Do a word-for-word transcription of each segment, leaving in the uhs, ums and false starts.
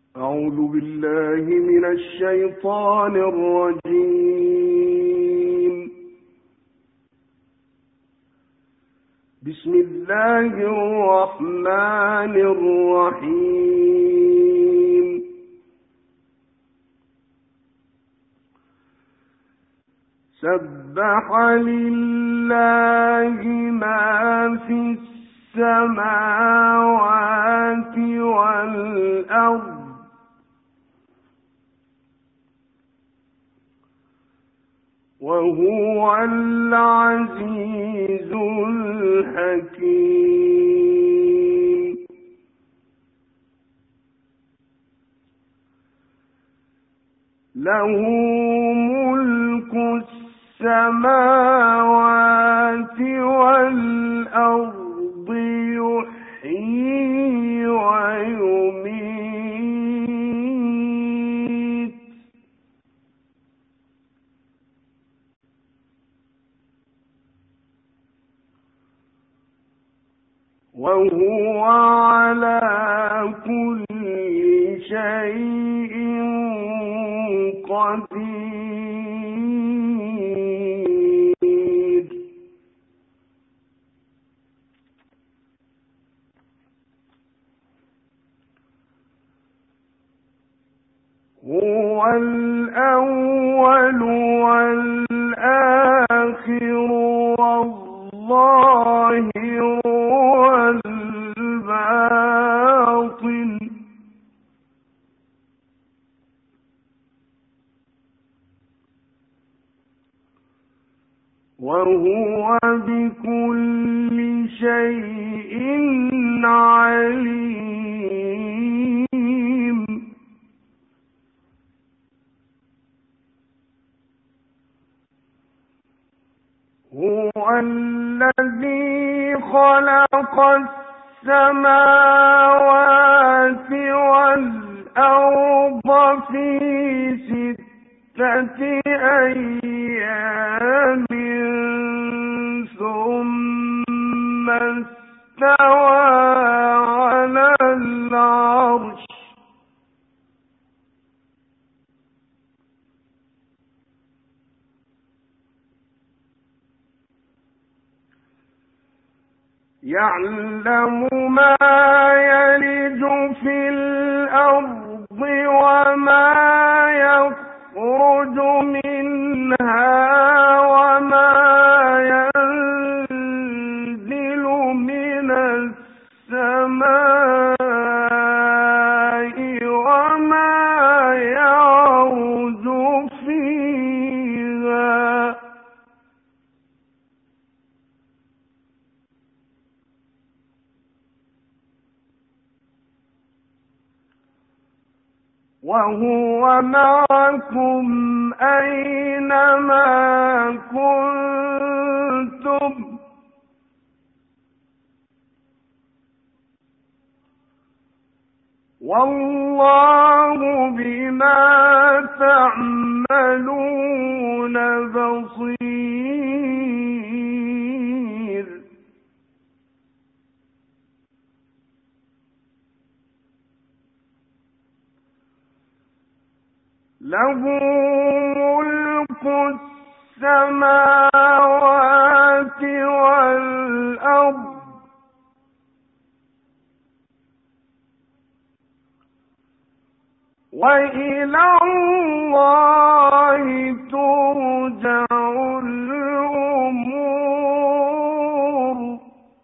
أعوذ بالله من الشيطان الرجيم. بسم الله الرحمن الرحيم. سبح لله ما في السماوات والأرض وهو العزيز الحكيم. له ملك السماوات والأرض يحيي ويميت وهو على كل شيء قدير. هو الأول والآخر والظاهر والباطن وهو بكل شيء عليم. هو الذي خلق السماوات والأرض في ستة أيام ثم استوى على العرش يعلم ما يلج في الأرض وما يخرج منها وما ينزل من السماء وما يعرج فيها وهو معكم أينما كنتم والله بما تعملون بصير. له ملك السماوات والأرض وإلى الله ترجع الأمور.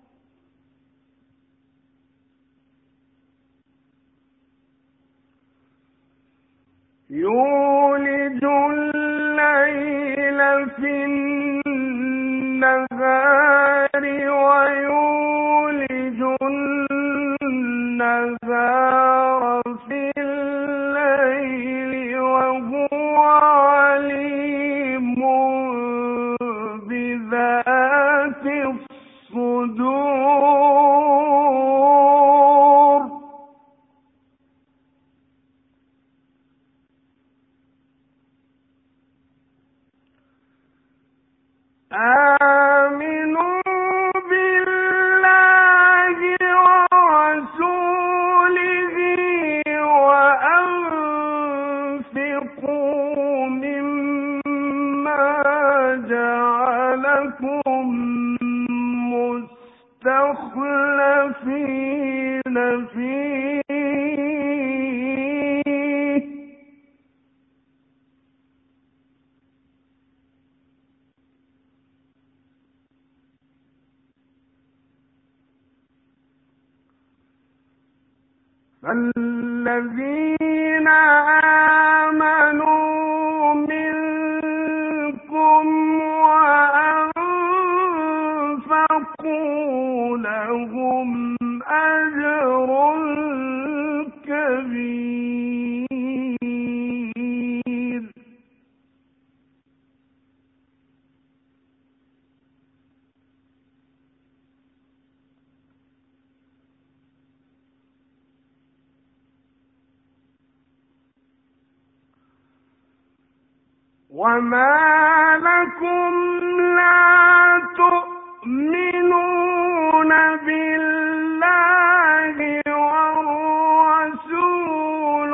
يولج الليل في النهار ويولج النهار في الليل وهو عليم بذات الصدور. آمنوا بالله ورسوله فيه فالذين آمنوا منكم وأنفقوا لهم أجر كبير وما لكم لا تؤمنون بالله والرسول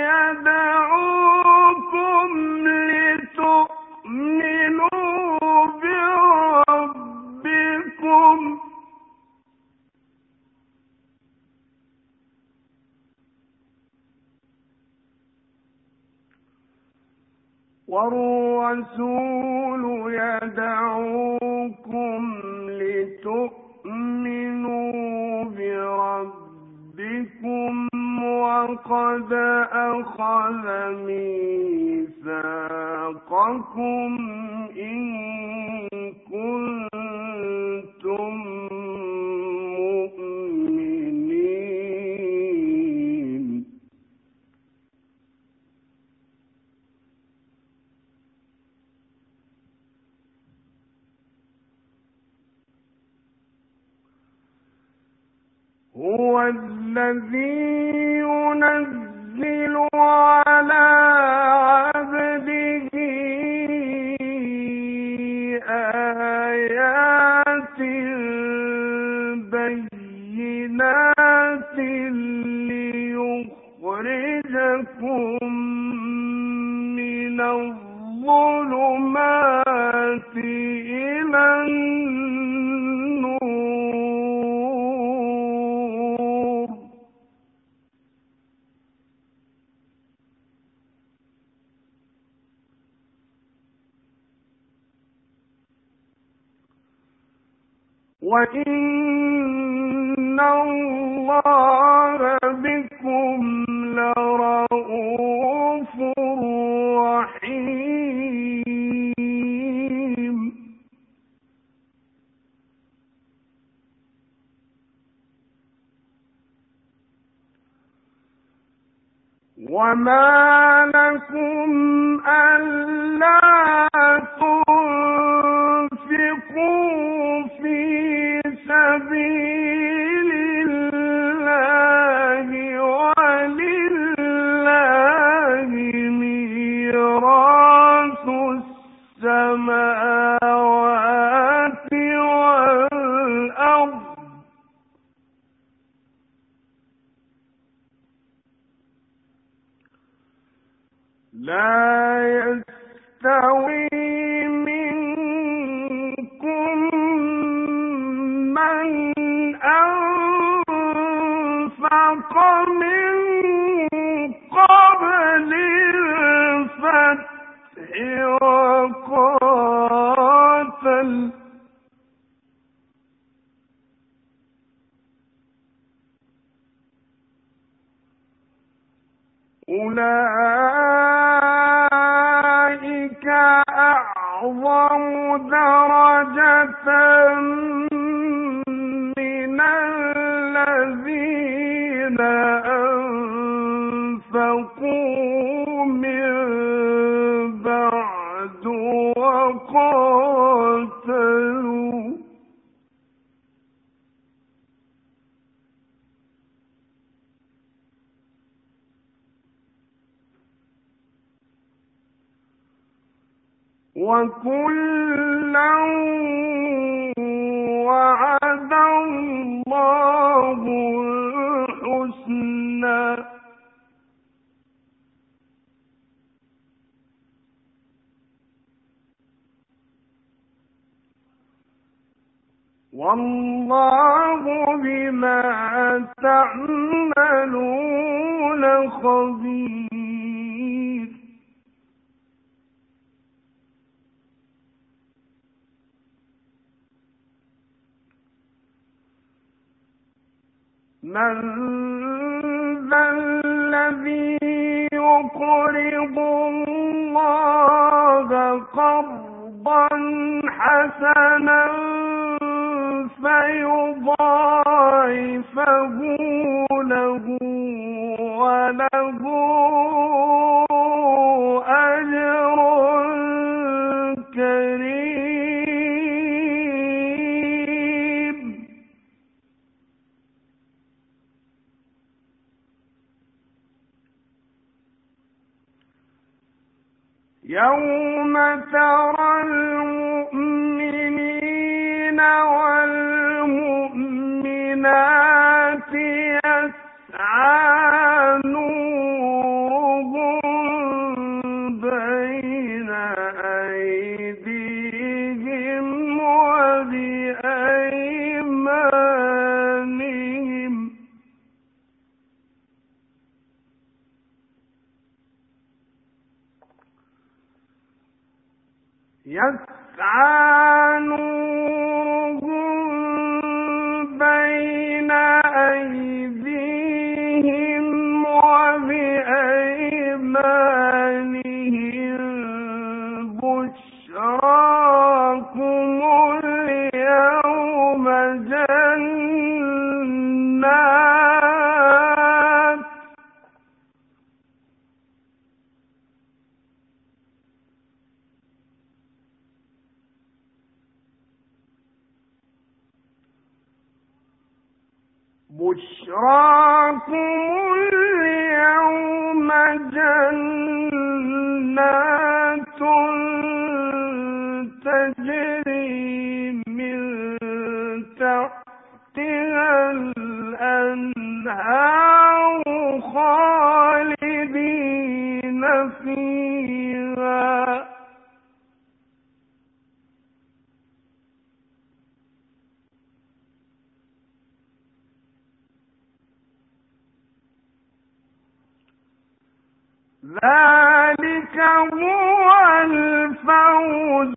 يدعوكم لتؤمنوا بربكم والرسول يدعوكم لتؤمنوا بربكم وقد أخذ ميثاقكم إن كنتم مؤمنين هو الذي ينزل على عبده آيات بينات ليخرجكم من الظلمات إلى النور وإن الله بكم لرءوف رحيم وما لكم ألا تنفقوا في سبيل الله ولله ميراث السماوات والأرض لا يستوي منكم من أنفق من قبل الفتح وقاتل أولئك أعظم درجة من الذين أنفقوا من بعد وقاتلوا وكلا وعد الله الحسنى والله بما تعملون خبير. من ذا الذي يقرض الله قرضا حسنا فيضاعفه له وله أجر كريم. يوم ترى المؤمنين والمؤمنات يسعى نورهم بين أيديهم وبأيمانهم يسعى نورهم بين أيديهم وبأيمانهم بشراكم اليوم جنات بشراكم اليوم جنات تجري من تحتها الأنهار خالدين فيها ذلك هو الفوز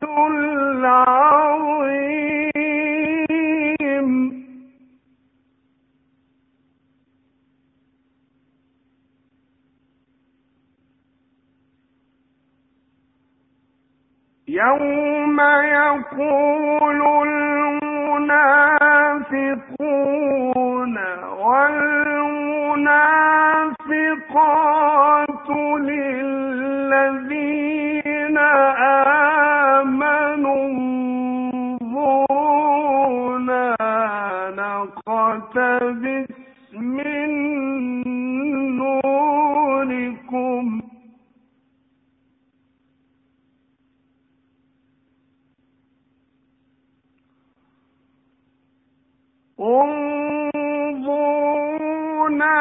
العظيم. يوم يقول المنافقون والمنافقات للذين آمنوا انظرونا نقتبس من نوركم انظرونا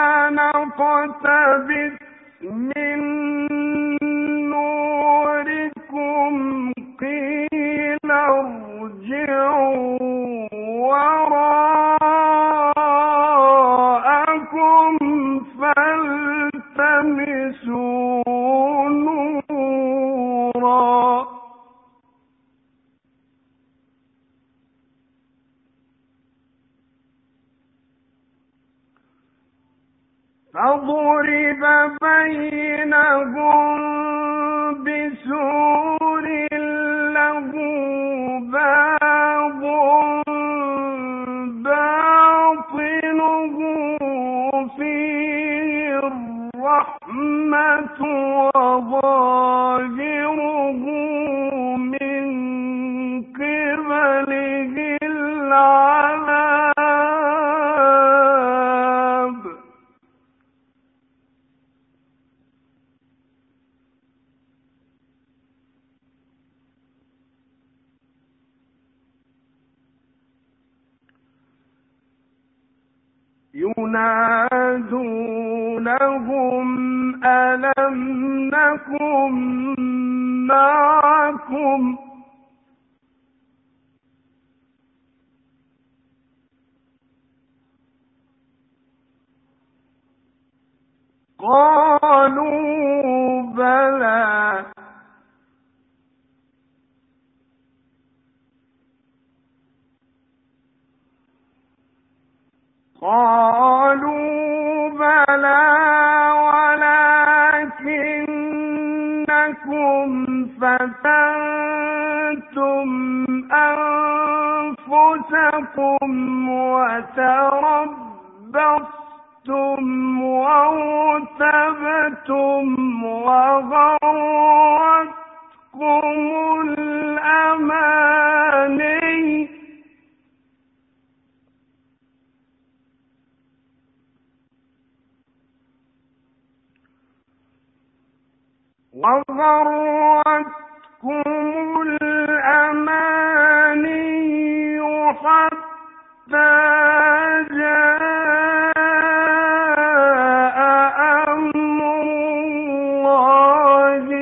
نقتبس من نوركم قيل ارجعوا وراءكم فالتمسوا نورا فضرب بينهم بسور له باب باطنه فيه الرحمة وظاهره من قبله العذاب ينادونهم ألم نكن معكم قالوا بلى قالوا بلى ولكنكم فتنتم أنفسكم وتربصتم وارتبتم وغرتكم الأماني وغرتكم الأماني حتى جاء أمر الله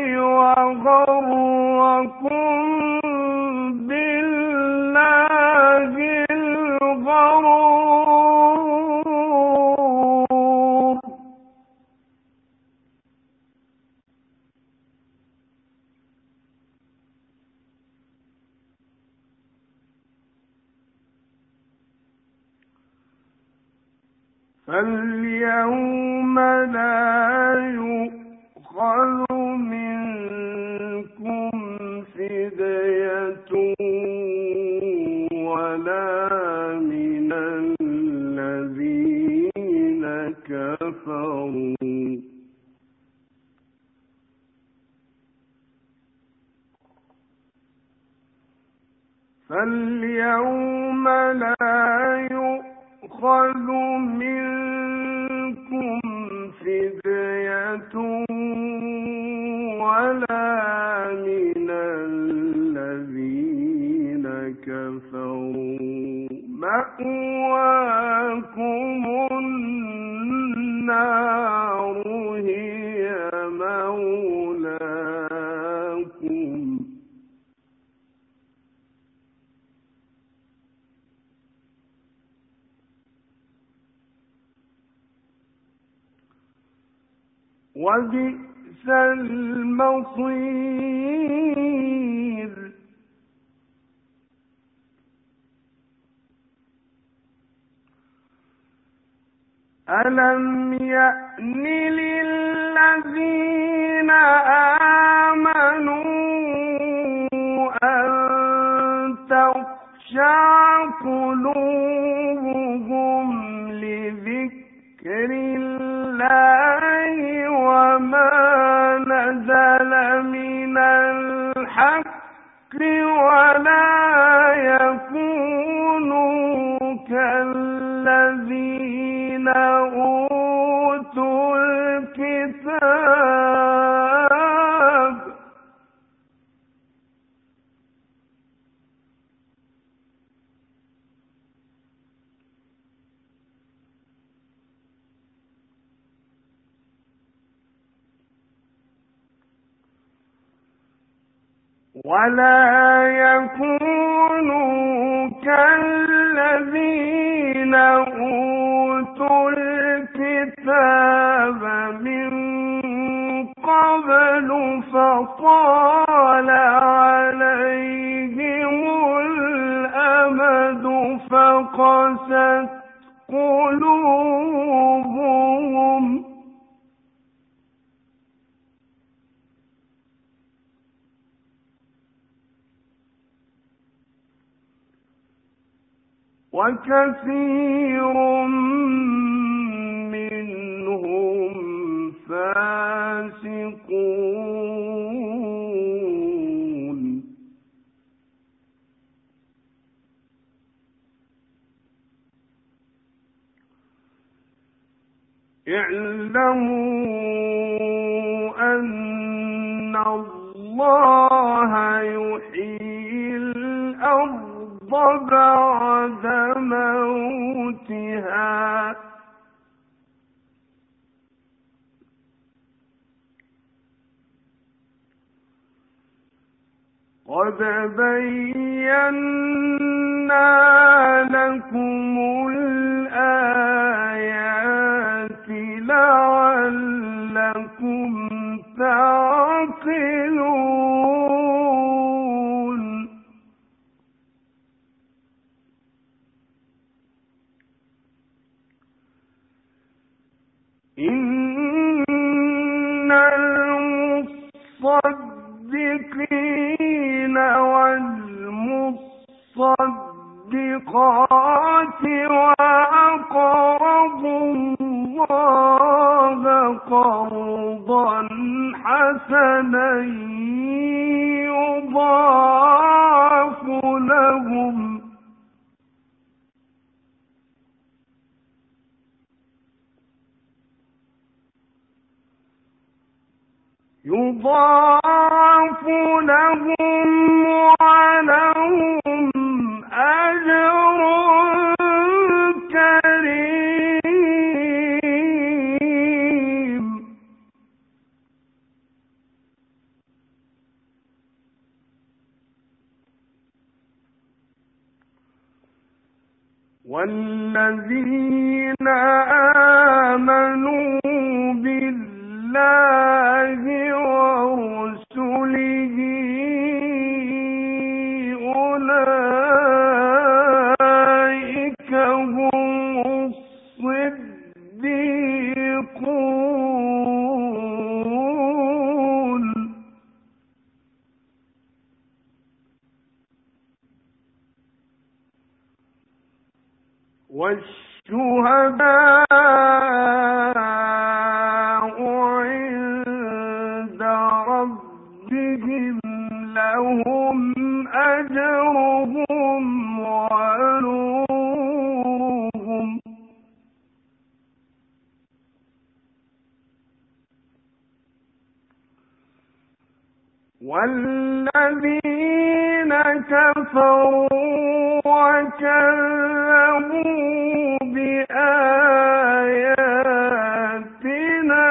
وغركم بالله الغرور فاليوم لا يؤخذ منكم فدية ولا من الذين كفروا فاليوم لا يؤخذ منكم فدية ولا من الذين كفروا مأواكم النار هي مولاكم وبئس المصير ألم يأن للذين آمنوا أن تخشع قلوبهم لذكر الله وما نزل من الحق ولا يكونوا كالذين أوتوا الكتاب ولا يكونوا كالذين أوتوا الكتاب من قبل فطال عليهم الأمد فقست قلوبهم وكثير منهم فاسقون اعلموا أن الله يحيي الأرض بعد موتها قد بينا لكم الآيات لعلكم إن المصدقين والمصدقات وأقرضوا الله قرضا حسنا يضاعف لهم يضاعف لهم ولهم أجر كريم. والذين آمنوا بالله ورسله أولئك هم الصديقون والشهداء عند ربهم لهم أجرهم ونورهم. والذين كفروا وكذبوا بآياتنا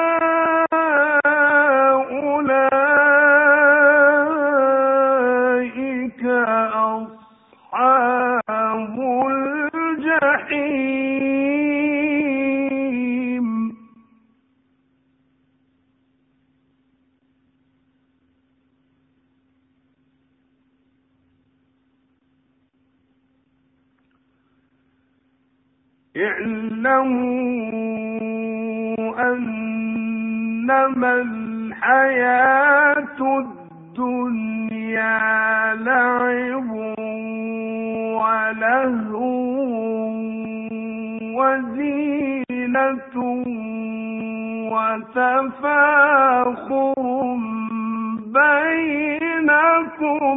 أولئك أصحاب الجحيم. اعلموا أنما الحياة الدنيا لعب ولهو وزينة وتفاخر بينكم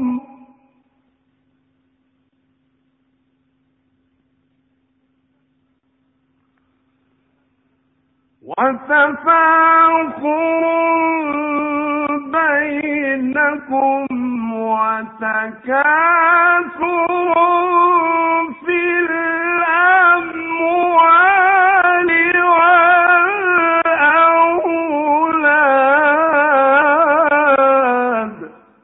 وتفاخر بينكم وتكاثر في الأموال والأولاد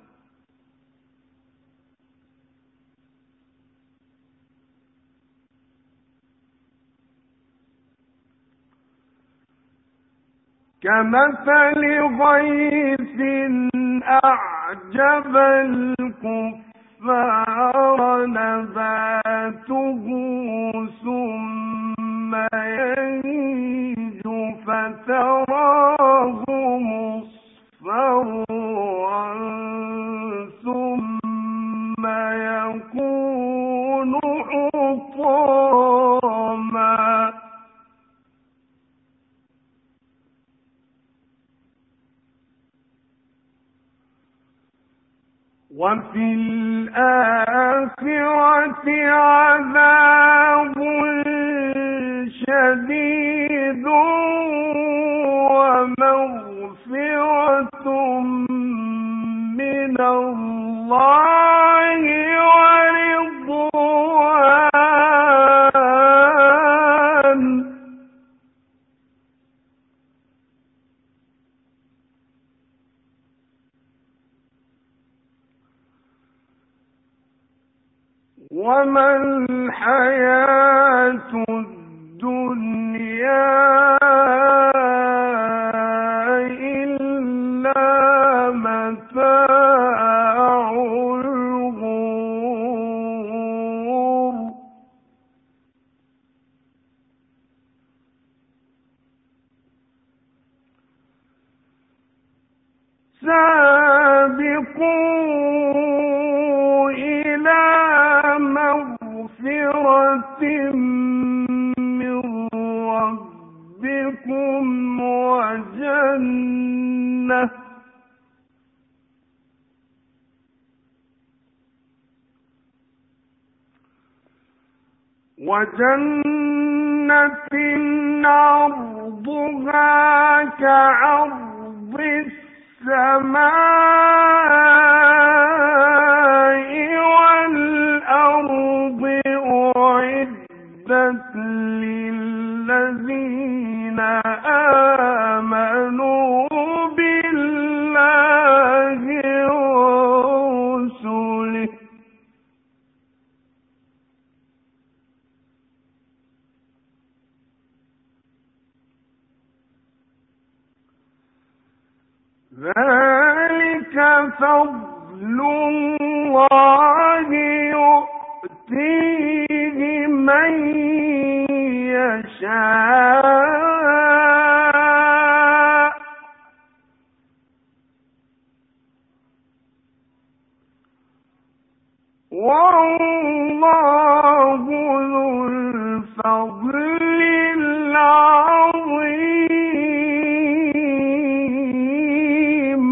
كمثل غيث أعجب الكفار نباته ثم يهيج فتراه مصفرا ثم يكون حطاما وفي الآخرة عذاب شديد ومغفرة من الله ورضوان. وما الحياة الدنيا إلا متاع الغرور. سابقوا إلى مغفرة من ربكم وجنة وجنة عرضها كعرض السماء والأرض أعدت للذين آمنوا بالله ورسله ذلك فضل الله يؤتيه من يشاء والله ذو الفضل العظيم.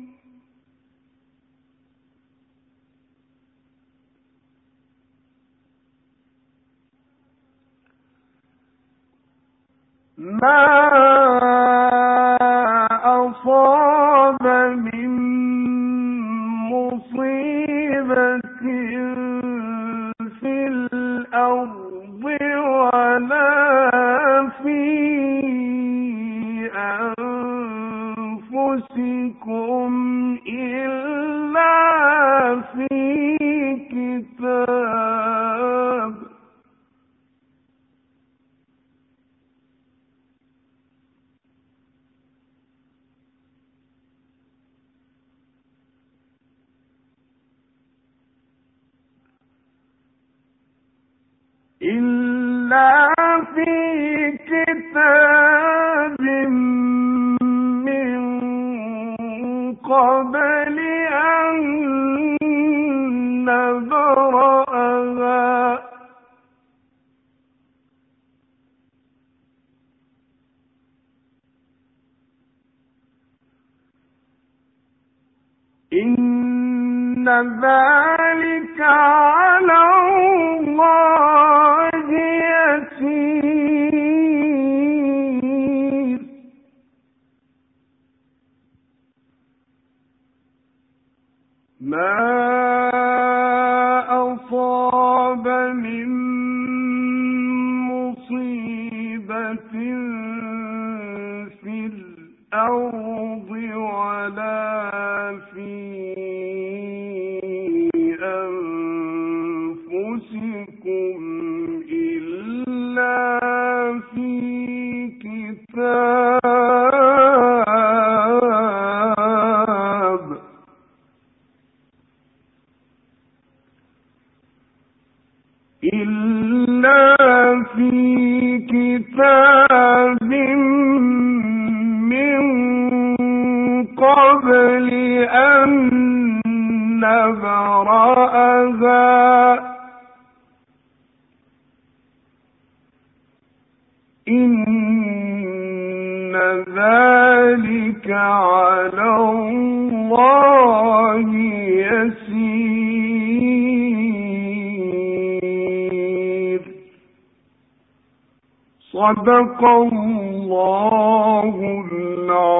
ما أصاب من مصيبة في الأرض ولا في أنفسكم إلا في كتاب إلا في كتاب من قبل أن نبرأها إن ذلك على الله يسير. ما أصاب من مصيبة في الأرض ولا في أنفسكم إلا في كتاب إلا في كتاب من قبل أن نبرأها إن ذلك على الله يسير. صدق الله العظيم.